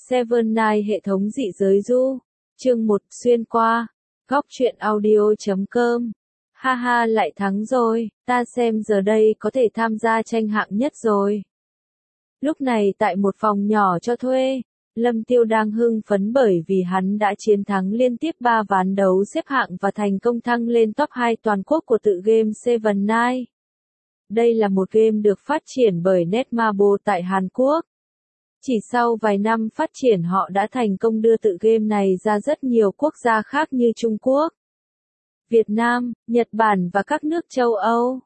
Seven Night hệ thống dị giới du. Chương 1 xuyên qua. Góc truyện audio.com. Ha ha, lại thắng rồi, ta xem giờ đây có thể tham gia tranh hạng nhất rồi. Lúc này tại một phòng nhỏ cho thuê, Lâm Tiêu đang hưng phấn bởi vì hắn đã chiến thắng liên tiếp 3 ván đấu xếp hạng và thành công thăng lên top 2 toàn quốc của tựa game Seven Night. Đây là một game được phát triển bởi Netmarble tại Hàn Quốc. Chỉ sau vài năm phát triển họ đã thành công đưa tựa game này ra rất nhiều quốc gia khác như Trung Quốc, Việt Nam, Nhật Bản và các nước châu Âu.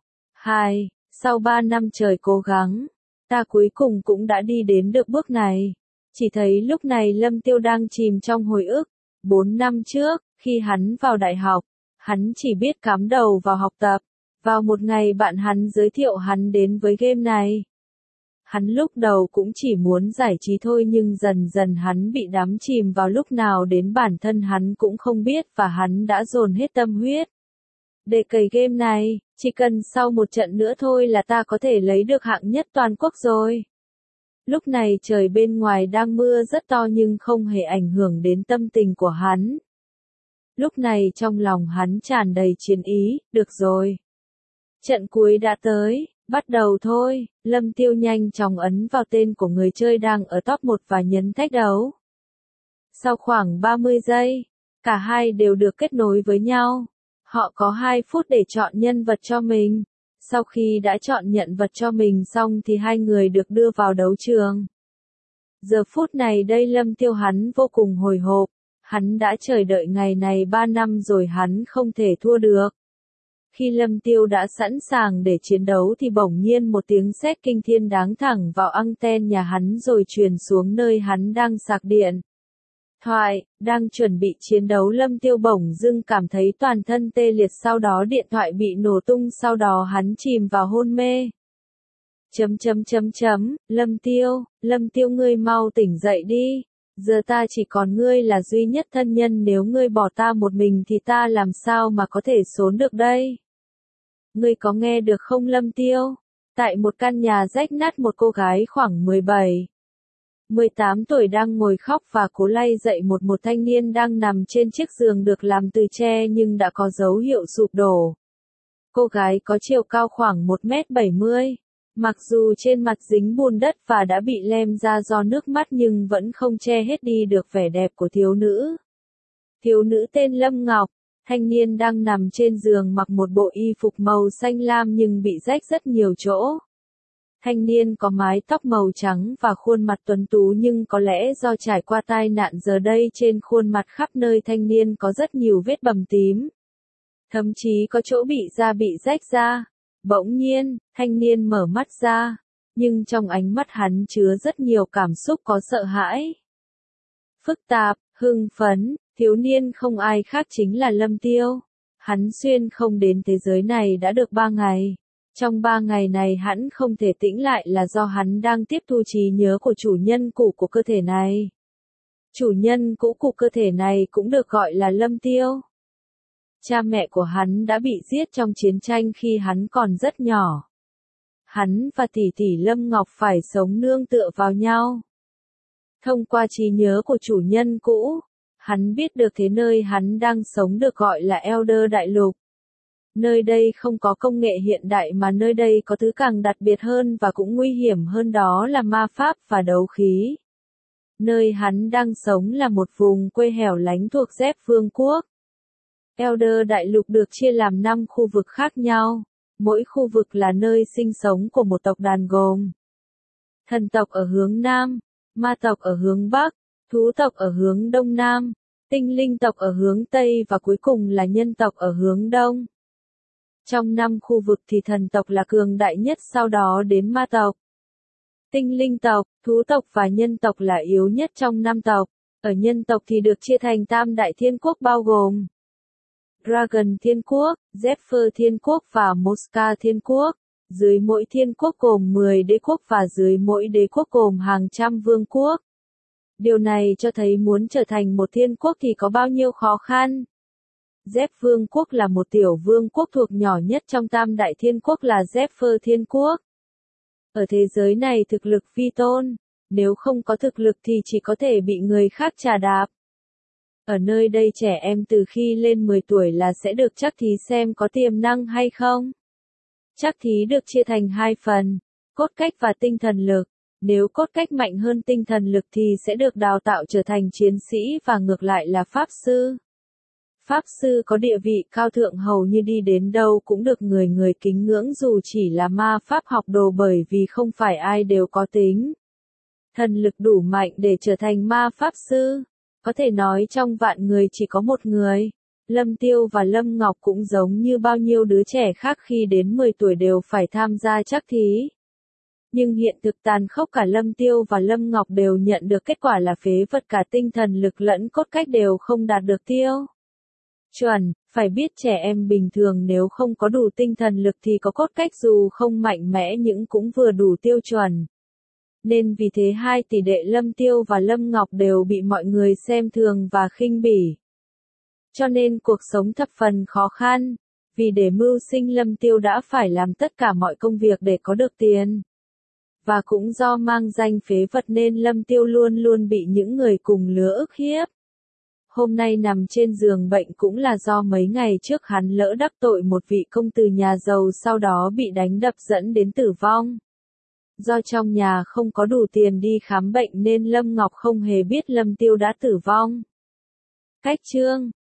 Sau 3 năm trời cố gắng, ta cuối cùng cũng đã đi đến được bước này. Chỉ thấy lúc này Lâm Tiêu đang chìm trong hồi ức. 4 năm trước, khi hắn vào đại học, hắn chỉ biết cắm đầu vào học tập. Vào một ngày bạn hắn giới thiệu hắn đến với game này. Hắn lúc đầu cũng chỉ muốn giải trí thôi nhưng dần dần hắn bị đắm chìm vào lúc nào đến bản thân hắn cũng không biết và hắn đã dồn hết tâm huyết để cày game này. Chỉ cần sau một trận nữa thôi là ta có thể lấy được hạng nhất toàn quốc rồi. Lúc này trời bên ngoài đang mưa rất to nhưng không hề ảnh hưởng đến tâm tình của hắn. Lúc này trong lòng hắn tràn đầy chiến ý, được rồi. Trận cuối đã tới, bắt đầu thôi. Lâm Tiêu nhanh chóng ấn vào tên của người chơi đang ở top 1 và nhấn thách đấu. Sau khoảng 30 giây, cả hai đều được kết nối với nhau. Họ có 2 phút để chọn nhân vật cho mình. Sau khi đã chọn nhân vật cho mình xong thì hai người được đưa vào đấu trường. Giờ phút này đây Lâm Tiêu hắn vô cùng hồi hộp. Hắn đã chờ đợi ngày này 3 năm rồi hắn không thể thua được. Khi Lâm Tiêu đã sẵn sàng để chiến đấu thì bỗng nhiên một tiếng sét kinh thiên đáng thẳng vào anten nhà hắn rồi truyền xuống nơi hắn đang sạc điện thoại. Đang chuẩn bị chiến đấu Lâm Tiêu bỗng dưng cảm thấy toàn thân tê liệt, sau đó điện thoại bị nổ tung, sau đó hắn chìm vào hôn mê. Lâm Tiêu ngươi mau tỉnh dậy đi. Giờ ta chỉ còn ngươi là duy nhất thân nhân, nếu ngươi bỏ ta một mình thì ta làm sao mà có thể sống được đây? Ngươi có nghe được không Lâm Tiêu? Tại một căn nhà rách nát, một cô gái khoảng 18 tuổi đang ngồi khóc và cố lay dậy một thanh niên đang nằm trên chiếc giường được làm từ tre nhưng đã có dấu hiệu sụp đổ. Cô gái có chiều cao khoảng 1m70. Mặc dù trên mặt dính bùn đất và đã bị lem ra do nước mắt nhưng vẫn không che hết đi được vẻ đẹp của thiếu nữ. Thiếu nữ tên Lâm Ngọc. Thanh niên đang nằm trên giường mặc một bộ y phục màu xanh lam nhưng bị rách rất nhiều chỗ. Thanh niên có mái tóc màu trắng và khuôn mặt tuấn tú nhưng có lẽ do trải qua tai nạn giờ đây trên khuôn mặt khắp nơi thanh niên có rất nhiều vết bầm tím. Thậm chí có chỗ bị rách ra. Bỗng nhiên, thanh niên mở mắt ra, nhưng trong ánh mắt hắn chứa rất nhiều cảm xúc có sợ hãi, phức tạp, hưng phấn. Thiếu niên không ai khác chính là Lâm Tiêu. Hắn xuyên không đến thế giới này đã được 3 ngày. Trong 3 ngày này hắn không thể tĩnh lại là do hắn đang tiếp thu trí nhớ của chủ nhân cũ của cơ thể này. Chủ nhân cũ của cơ thể này cũng được gọi là Lâm Tiêu. Cha mẹ của hắn đã bị giết trong chiến tranh khi hắn còn rất nhỏ. Hắn và tỷ tỷ Lâm Ngọc phải sống nương tựa vào nhau. Thông qua trí nhớ của chủ nhân cũ, hắn biết được thế nơi hắn đang sống được gọi là Elder Đại Lục. Nơi đây không có công nghệ hiện đại mà nơi đây có thứ càng đặc biệt hơn và cũng nguy hiểm hơn, đó là ma pháp và đấu khí. Nơi hắn đang sống là một vùng quê hẻo lánh thuộc Zep Vương quốc. Elder Đại Lục được chia làm 5 khu vực khác nhau. Mỗi khu vực là nơi sinh sống của một tộc đàn gồm thần tộc ở hướng Nam, ma tộc ở hướng Bắc, thú tộc ở hướng Đông Nam, tinh linh tộc ở hướng Tây và cuối cùng là nhân tộc ở hướng Đông. Trong 5 khu vực thì thần tộc là cường đại nhất, sau đó đến ma tộc, tinh linh tộc, thú tộc và nhân tộc là yếu nhất trong 5 tộc. Ở nhân tộc thì được chia thành tam đại thiên quốc bao gồm Dragon Thiên Quốc, Zephyr Thiên Quốc và Mosca Thiên Quốc. Dưới mỗi thiên quốc gồm 10 đế quốc và dưới mỗi đế quốc gồm hàng trăm vương quốc. Điều này cho thấy muốn trở thành một thiên quốc thì có bao nhiêu khó khăn. Zep Vương quốc là một tiểu vương quốc thuộc nhỏ nhất trong tam đại thiên quốc là Zephyr Thiên Quốc. Ở thế giới này thực lực vi tôn, nếu không có thực lực thì chỉ có thể bị người khác trà đạp. Ở nơi đây trẻ em từ khi lên 10 tuổi là sẽ được trắc thí xem có tiềm năng hay không. Trắc thí được chia thành 2 phần, cốt cách và tinh thần lực. Nếu cốt cách mạnh hơn tinh thần lực thì sẽ được đào tạo trở thành chiến sĩ và ngược lại là pháp sư. Pháp sư có địa vị cao thượng hầu như đi đến đâu cũng được người người kính ngưỡng dù chỉ là ma pháp học đồ bởi vì không phải ai đều có tính thần lực đủ mạnh để trở thành ma pháp sư. Có thể nói trong vạn người chỉ có một người. Lâm Tiêu và Lâm Ngọc cũng giống như bao nhiêu đứa trẻ khác khi đến 10 tuổi đều phải tham gia trắc thí. Nhưng hiện thực tàn khốc cả Lâm Tiêu và Lâm Ngọc đều nhận được kết quả là phế vật cả tinh thần lực lẫn cốt cách đều không đạt được tiêu chuẩn. Phải biết trẻ em bình thường nếu không có đủ tinh thần lực thì có cốt cách dù không mạnh mẽ nhưng cũng vừa đủ tiêu chuẩn. Nên vì thế hai tỷ đệ Lâm Tiêu và Lâm Ngọc đều bị mọi người xem thường và khinh bỉ. Cho nên cuộc sống thập phần khó khăn. Vì để mưu sinh Lâm Tiêu đã phải làm tất cả mọi công việc để có được tiền. Và cũng do mang danh phế vật nên Lâm Tiêu luôn luôn bị những người cùng lứa ức hiếp. Hôm nay nằm trên giường bệnh cũng là do mấy ngày trước hắn lỡ đắc tội một vị công tử nhà giàu sau đó bị đánh đập dẫn đến tử vong. Do trong nhà không có đủ tiền đi khám bệnh nên Lâm Ngọc không hề biết Lâm Tiêu đã tử vong. Cách chương